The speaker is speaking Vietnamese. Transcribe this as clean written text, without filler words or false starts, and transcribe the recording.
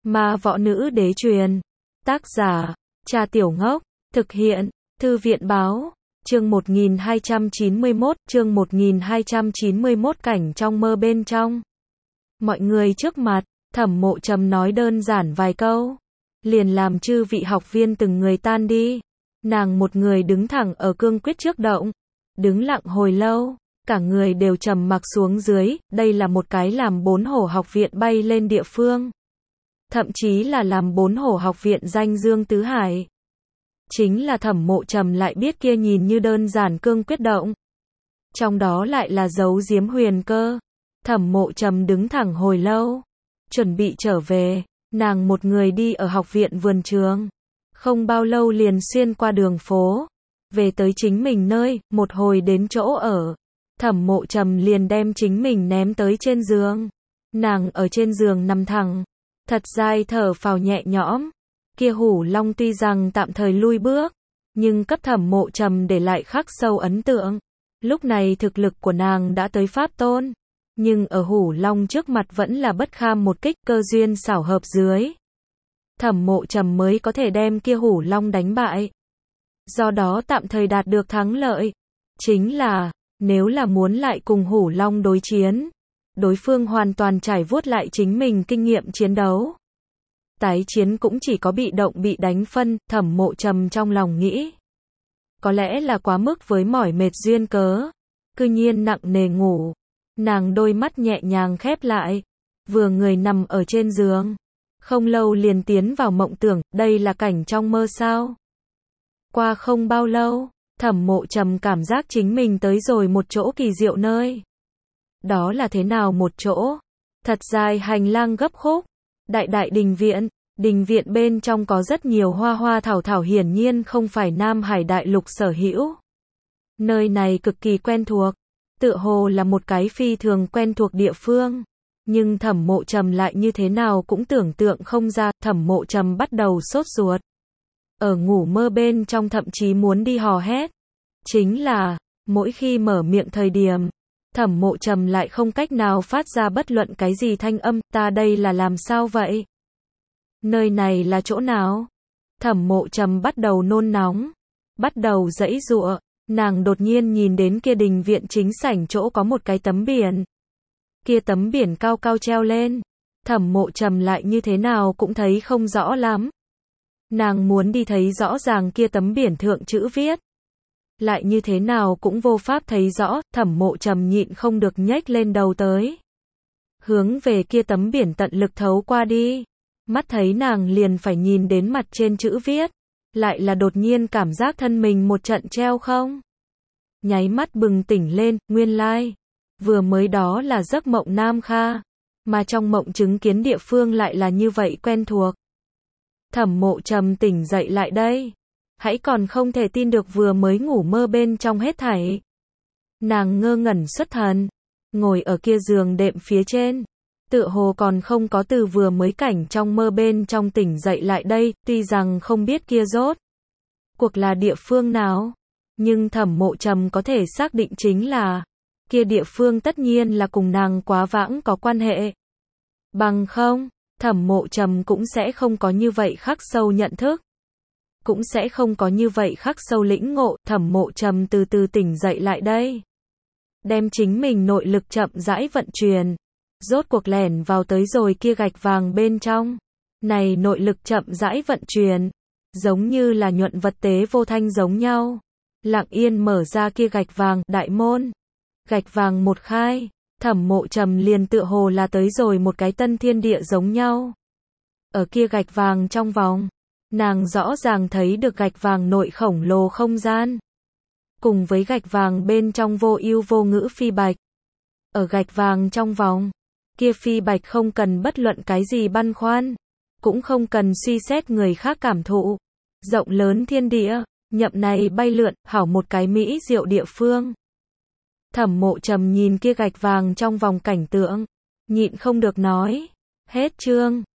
Ma võ nữ đế truyền. Tác giả, Trà Tiểu Ngốc. Thực hiện, Thư viện báo. Chương 1291, cảnh trong mơ bên trong. Mọi người trước mặt, Thẩm Mộ Trầm nói đơn giản vài câu, liền làm chư vị học viên từng người tan đi. Nàng một người đứng thẳng ở cương quyết trước động, đứng lặng hồi lâu, cả người đều trầm mặc xuống dưới. Đây là một cái làm 4 hổ học viện bay lên địa phương, thậm chí là làm 4 hổ học viện danh dương tứ hải. Chính là Thẩm Mộ Trầm lại biết kia nhìn như đơn giản cương quyết động, trong đó lại là giấu giếm huyền cơ. Thẩm Mộ Trầm đứng thẳng hồi lâu, chuẩn bị trở về. Nàng một người đi ở học viện vườn trường, không bao lâu liền xuyên qua đường phố, về tới chính mình nơi. Một hồi đến chỗ ở, Thẩm Mộ Trầm liền đem chính mình ném tới trên giường. Nàng ở trên giường nằm thẳng, thật dài thở phào nhẹ nhõm. Kia hủ long tuy rằng tạm thời lui bước, nhưng cấp Thẩm Mộ Trầm để lại khắc sâu ấn tượng. Lúc này thực lực của nàng đã tới pháp tôn, nhưng ở hủ long trước mặt vẫn là bất kham một kích. Cơ duyên xảo hợp dưới, Thẩm Mộ Trầm mới có thể đem kia hủ long đánh bại, do đó tạm thời đạt được thắng lợi. Chính là, nếu là muốn lại cùng hủ long đối chiến, đối phương hoàn toàn trải vuốt lại chính mình kinh nghiệm chiến đấu, tái chiến cũng chỉ có bị động bị đánh phân. Thẩm Mộ Trầm trong lòng nghĩ, có lẽ là quá mức với mỏi mệt duyên cớ, cư nhiên nặng nề ngủ. Nàng đôi mắt nhẹ nhàng khép lại, vừa người nằm ở trên giường, không lâu liền tiến vào mộng tưởng. Đây là cảnh trong mơ sao? Qua không bao lâu, Thẩm Mộ Trầm cảm giác chính mình tới rồi một chỗ kỳ diệu nơi. Đó là thế nào một chỗ? Thật dài hành lang gấp khúc, đại đình viện. Đình viện bên trong có rất nhiều hoa hoa thảo thảo, hiển nhiên không phải Nam Hải đại lục sở hữu. Nơi này cực kỳ quen thuộc, tựa hồ là một cái phi thường quen thuộc địa phương, nhưng Thẩm Mộ Trầm lại như thế nào cũng tưởng tượng không ra. Thẩm Mộ Trầm bắt đầu sốt ruột, ở ngủ mơ bên trong thậm chí muốn đi hò hét. Chính là, mỗi khi mở miệng thời điểm, Thẩm Mộ Trầm lại không cách nào phát ra bất luận cái gì thanh âm. Ta đây là làm sao vậy? Nơi này là chỗ nào? Thẩm Mộ Trầm bắt đầu nôn nóng, bắt đầu giãy giụa. Nàng đột nhiên nhìn đến kia đình viện chính sảnh chỗ có một cái tấm biển. Kia tấm biển cao cao treo lên, Thẩm Mộ Trầm lại như thế nào cũng thấy không rõ lắm. Nàng muốn đi thấy rõ ràng kia tấm biển thượng chữ viết, lại như thế nào cũng vô pháp thấy rõ. Thẩm Mộ Trầm nhịn không được nhếch lên đầu tới, hướng về kia tấm biển tận lực thấu qua đi. Mắt thấy nàng liền phải nhìn đến mặt trên chữ viết, lại là đột nhiên cảm giác thân mình một trận treo không. Nháy mắt bừng tỉnh lên, nguyên lai, vừa mới đó là giấc mộng Nam Kha, mà trong mộng chứng kiến địa phương lại là như vậy quen thuộc. Thẩm Mộ Trầm tỉnh dậy lại đây, hãy còn không thể tin được vừa mới ngủ mơ bên trong hết thảy. Nàng ngơ ngẩn xuất thần, ngồi ở kia giường đệm phía trên, tựa hồ còn không có từ vừa mới cảnh trong mơ bên trong tỉnh dậy lại đây. Tuy rằng không biết kia rốt cuộc là địa phương nào, nhưng Thẩm Mộ Trầm có thể xác định chính là, kia địa phương tất nhiên là cùng nàng quá vãng có quan hệ. Bằng không, Thẩm Mộ Trầm cũng sẽ không có như vậy khắc sâu nhận thức, cũng sẽ không có như vậy khắc sâu lĩnh ngộ. Thẩm Mộ Trầm từ từ tỉnh dậy lại đây, đem chính mình nội lực chậm rãi vận chuyển, rốt cuộc lẻn vào tới rồi kia gạch vàng bên trong. Này nội lực chậm rãi vận chuyển, giống như là nhuận vật tế vô thanh giống nhau, lặng yên mở ra kia gạch vàng đại môn. Gạch vàng một khai, Thẩm Mộ Trầm liền tựa hồ là tới rồi một cái tân thiên địa giống nhau. Ở kia gạch vàng trong vòng, nàng rõ ràng thấy được gạch vàng nội khổng lồ không gian, cùng với gạch vàng bên trong vô ưu vô ngữ phi bạch. Ở gạch vàng trong vòng, kia phi bạch không cần bất luận cái gì băn khoăn, cũng không cần suy xét người khác cảm thụ. Rộng lớn thiên địa, nhậm này bay lượn, hảo một cái mỹ diệu địa phương. Thẩm Mộ Trầm nhìn kia gạch vàng trong vòng cảnh tượng, nhịn không được nói, hết chương.